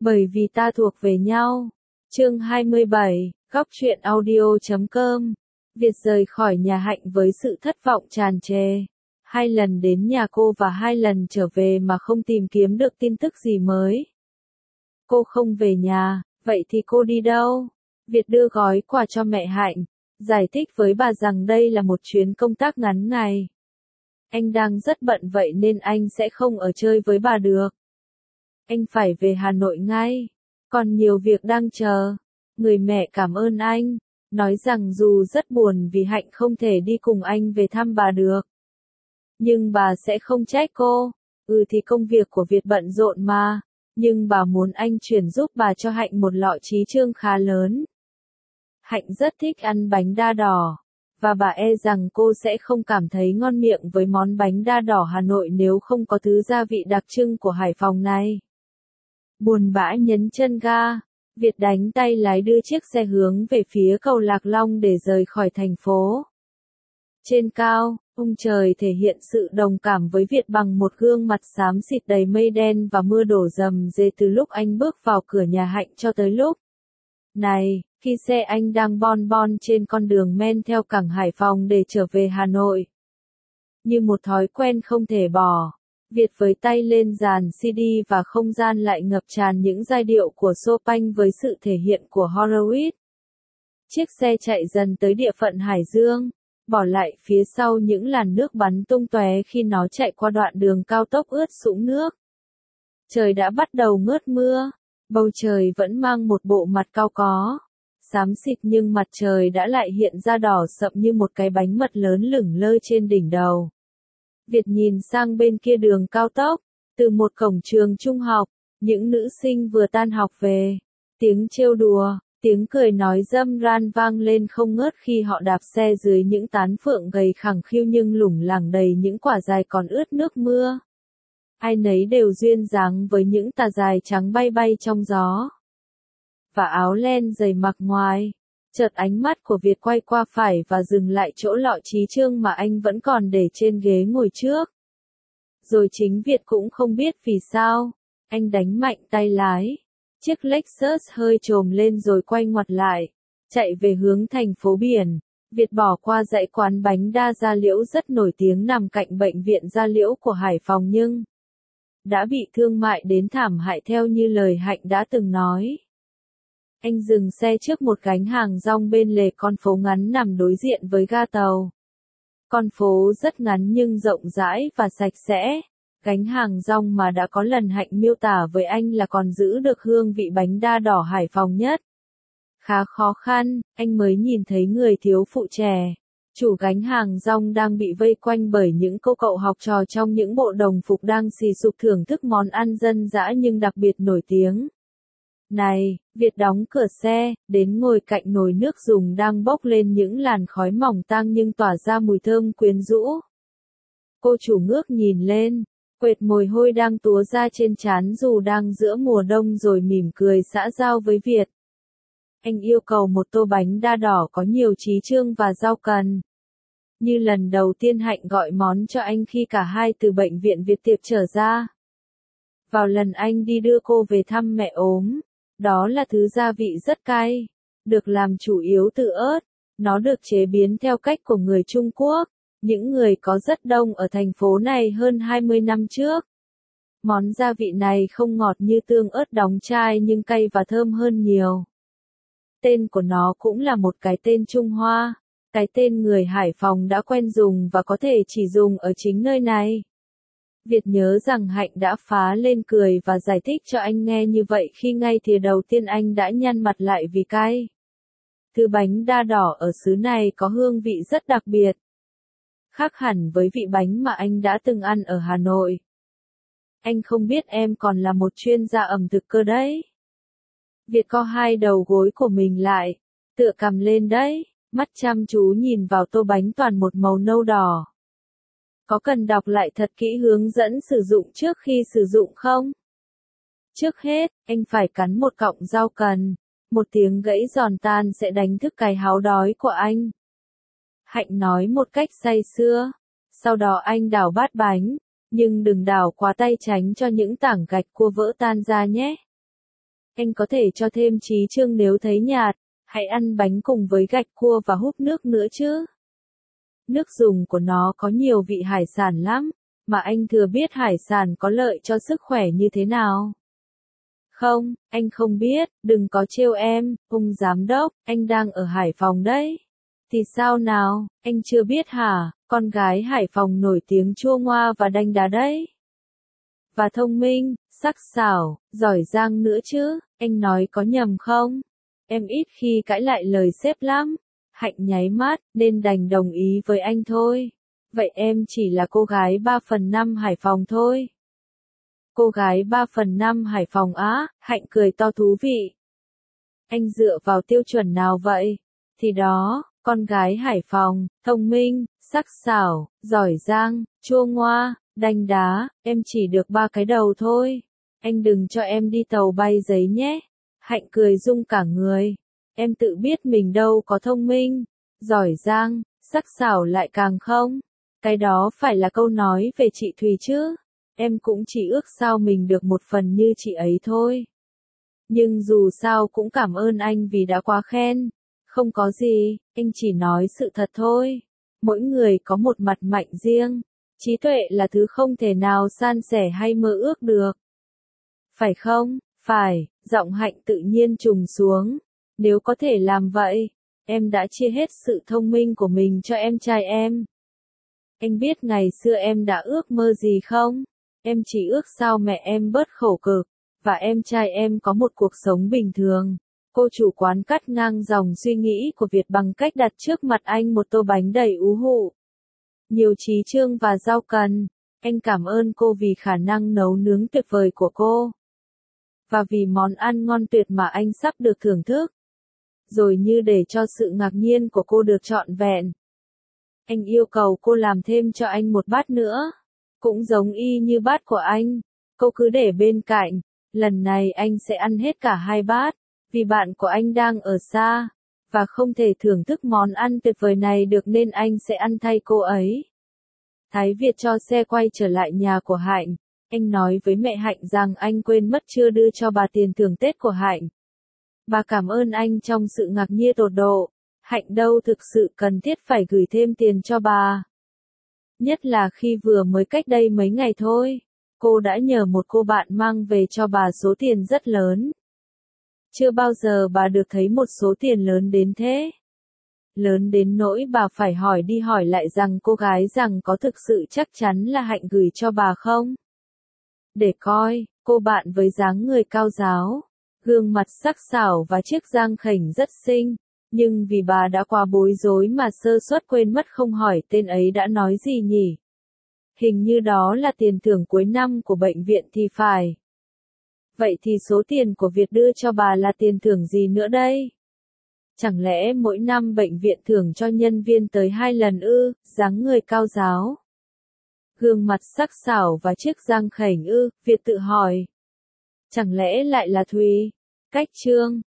Bởi vì ta thuộc về nhau. Chương 27, góc truyện audio.com. Việt rời khỏi nhà Hạnh với sự thất vọng tràn trề. 2 lần đến nhà cô và 2 lần trở về mà không tìm kiếm được tin tức gì mới. Cô không về nhà, vậy thì cô đi đâu? Việt đưa gói quà cho mẹ Hạnh, giải thích với bà rằng đây là một chuyến công tác ngắn ngày. Anh đang rất bận vậy nên anh sẽ không ở chơi với bà được. Anh phải về Hà Nội ngay, còn nhiều việc đang chờ. Người mẹ cảm ơn anh, nói rằng dù rất buồn vì Hạnh không thể đi cùng anh về thăm bà được. Nhưng bà sẽ không trách cô, thì công việc của Việt bận rộn mà, nhưng bà muốn anh chuyển giúp bà cho Hạnh một lọ trí chương khá lớn. Hạnh rất thích ăn bánh đa đỏ, và bà rằng cô sẽ không cảm thấy ngon miệng với món bánh đa đỏ Hà Nội nếu không có thứ gia vị đặc trưng của Hải Phòng này. Buồn bã nhấn chân ga, Việt đánh tay lái đưa chiếc xe hướng về phía cầu Lạc Long để rời khỏi thành phố. Trên cao, ông trời thể hiện sự đồng cảm với Việt bằng một gương mặt xám xịt đầy mây đen và mưa đổ rầm rề từ lúc anh bước vào cửa nhà Hạnh cho tới lúc này, khi xe anh đang bon bon trên con đường men theo cảng Hải Phòng để trở về Hà Nội. Như một thói quen không thể bỏ, Việt với tay lên dàn CD và không gian lại ngập tràn những giai điệu của Chopin với sự thể hiện của Horowitz. Chiếc xe chạy dần tới địa phận Hải Dương, bỏ lại phía sau những làn nước bắn tung tóe khi nó chạy qua đoạn đường cao tốc ướt sũng nước. Trời đã bắt đầu ngớt mưa, bầu trời vẫn mang một bộ mặt cao có, xám xịt nhưng mặt trời đã lại hiện ra đỏ sậm như một cái bánh mật lớn lửng lơ trên đỉnh đầu. Việt nhìn sang bên kia đường cao tốc, từ một cổng trường trung học, những nữ sinh vừa tan học về, tiếng trêu đùa, tiếng cười nói râm ran vang lên không ngớt khi họ đạp xe dưới những tán phượng gầy khẳng khiu nhưng lủng lẳng đầy những quả dài còn ướt nước mưa. Ai nấy đều duyên dáng với những tà dài trắng bay bay trong gió. Và áo len dày mặc ngoài. Chợt ánh mắt của Việt quay qua phải và dừng lại chỗ lọ trí chương mà anh vẫn còn để trên ghế ngồi trước. Rồi chính Việt cũng không biết vì sao, anh đánh mạnh tay lái. Chiếc Lexus hơi trồm lên rồi quay ngoặt lại, chạy về hướng thành phố biển. Việt bỏ qua dãy quán bánh đa da liễu rất nổi tiếng nằm cạnh bệnh viện da liễu của Hải Phòng nhưng đã bị thương mại đến thảm hại theo như lời Hạnh đã từng nói. Anh dừng xe trước một gánh hàng rong bên lề con phố ngắn nằm đối diện với ga tàu. Con phố rất ngắn nhưng rộng rãi và sạch sẽ. Gánh hàng rong mà đã có lần Hạnh miêu tả với anh là còn giữ được hương vị bánh đa đỏ Hải Phòng nhất. Khá khó khăn, anh mới nhìn thấy người thiếu phụ trẻ. Chủ gánh hàng rong đang bị vây quanh bởi những cô cậu học trò trong những bộ đồng phục đang xì xụp thưởng thức món ăn dân dã nhưng đặc biệt nổi tiếng. Này, Việt đóng cửa xe, đến ngồi cạnh nồi nước dùng đang bốc lên những làn khói mỏng tang nhưng tỏa ra mùi thơm quyến rũ. Cô chủ ngước nhìn lên, quệt mồ hôi đang túa ra trên trán dù đang giữa mùa đông rồi mỉm cười xã giao với Việt. Anh yêu cầu một tô bánh đa đỏ có nhiều trí chương và rau cần. Như lần đầu tiên Hạnh gọi món cho anh khi cả hai từ bệnh viện Việt Tiệp trở ra. Vào lần anh đi đưa cô về thăm mẹ ốm, đó là thứ gia vị rất cay, được làm chủ yếu từ ớt. Nó được chế biến theo cách của người Trung Quốc, những người có rất đông ở thành phố này hơn 20 năm trước. Món gia vị này không ngọt như tương ớt đóng chai nhưng cay và thơm hơn nhiều. Tên của nó cũng là một cái tên Trung Hoa, cái tên người Hải Phòng đã quen dùng và có thể chỉ dùng ở chính nơi này. Việt nhớ rằng Hạnh đã phá lên cười và giải thích cho anh nghe như vậy khi ngay thìa đầu tiên anh đã nhăn mặt lại vì cay. Thứ bánh đa đỏ ở xứ này có hương vị rất đặc biệt. Khác hẳn với vị bánh mà anh đã từng ăn ở Hà Nội. Anh không biết em còn là một chuyên gia ẩm thực cơ đấy. Việt co hai đầu gối của mình lại, tựa cằm lên đấy, mắt chăm chú nhìn vào tô bánh toàn một màu nâu đỏ. Có cần đọc lại thật kỹ hướng dẫn sử dụng trước khi sử dụng không? Trước hết, anh phải cắn một cọng rau cần. Một tiếng gãy giòn tan sẽ đánh thức cái háo đói của anh. Hạnh nói một cách say sưa. Sau đó anh đảo bát bánh, nhưng đừng đảo quá tay tránh cho những tảng gạch cua vỡ tan ra nhé. Anh có thể cho thêm trí chương nếu thấy nhạt, hãy ăn bánh cùng với gạch cua và húp nước nữa chứ. Nước dùng của nó có nhiều vị hải sản lắm, mà anh thừa biết hải sản có lợi cho sức khỏe như thế nào. Không, anh không biết, đừng có trêu em, ông giám đốc, anh đang ở Hải Phòng đấy. Thì sao nào, anh chưa biết hả, con gái Hải Phòng nổi tiếng chua ngoa và đanh đá đấy. Và thông minh, sắc sảo, giỏi giang nữa chứ, anh nói có nhầm không? Em ít khi cãi lại lời sếp lắm. Hạnh nháy mắt, nên đành đồng ý với anh thôi. Vậy em chỉ là cô gái 3/5 Hải Phòng thôi. Cô gái 3/5 Hải Phòng á, Hạnh cười to thú vị. Anh dựa vào tiêu chuẩn nào vậy? Thì đó, con gái Hải Phòng, thông minh, sắc sảo, giỏi giang, chua ngoa, đanh đá, em chỉ được 3 cái đầu thôi. Anh đừng cho em đi tàu bay giấy nhé. Hạnh cười rung cả người. Em tự biết mình đâu có thông minh, giỏi giang, sắc sảo lại càng không. Cái đó phải là câu nói về chị Thùy chứ. Em cũng chỉ ước sao mình được một phần như chị ấy thôi. Nhưng dù sao cũng cảm ơn anh vì đã quá khen. Không có gì, anh chỉ nói sự thật thôi. Mỗi người có một mặt mạnh riêng. Trí tuệ là thứ không thể nào san sẻ hay mơ ước được. Phải không? Phải, giọng Hạnh tự nhiên trùng xuống. Nếu có thể làm vậy, em đã chia hết sự thông minh của mình cho em trai em. Anh biết ngày xưa em đã ước mơ gì không? Em chỉ ước sao mẹ em bớt khổ cực, và em trai em có một cuộc sống bình thường. Cô chủ quán cắt ngang dòng suy nghĩ của Việt bằng cách đặt trước mặt anh một tô bánh đầy ú hụ. Nhiều trí chương và rau cần. Anh cảm ơn cô vì khả năng nấu nướng tuyệt vời của cô. Và vì món ăn ngon tuyệt mà anh sắp được thưởng thức. Rồi như để cho sự ngạc nhiên của cô được trọn vẹn, anh yêu cầu cô làm thêm cho anh một bát nữa. Cũng giống y như bát của anh. Cô cứ để bên cạnh. Lần này anh sẽ ăn hết cả 2 bát. Vì bạn của anh đang ở xa. Và không thể thưởng thức món ăn tuyệt vời này được nên anh sẽ ăn thay cô ấy. Thái Việt cho xe quay trở lại nhà của Hạnh. Anh nói với mẹ Hạnh rằng anh quên mất chưa đưa cho bà tiền thưởng Tết của Hạnh. Bà cảm ơn anh trong sự ngạc nhiên tột độ. Hạnh đâu thực sự cần thiết phải gửi thêm tiền cho bà. Nhất là khi vừa mới cách đây mấy ngày thôi, cô đã nhờ một cô bạn mang về cho bà số tiền rất lớn. Chưa bao giờ bà được thấy một số tiền lớn đến thế. Lớn đến nỗi bà phải hỏi đi hỏi lại rằng cô gái rằng có thực sự chắc chắn là Hạnh gửi cho bà không? Để coi, cô bạn với dáng người cao ráo, gương mặt sắc sảo và chiếc răng khểnh rất xinh, nhưng vì bà đã quá bối rối mà sơ suất quên mất không hỏi tên ấy đã nói gì nhỉ? Hình như đó là tiền thưởng cuối năm của bệnh viện thì phải. Vậy thì số tiền của Việt đưa cho bà là tiền thưởng gì nữa đây? Chẳng lẽ mỗi năm bệnh viện thưởng cho nhân viên tới 2 lần ư, dáng người cao ráo, gương mặt sắc sảo và chiếc răng khểnh ư, Việt tự hỏi. Chẳng lẽ lại là Thùy? Cách chương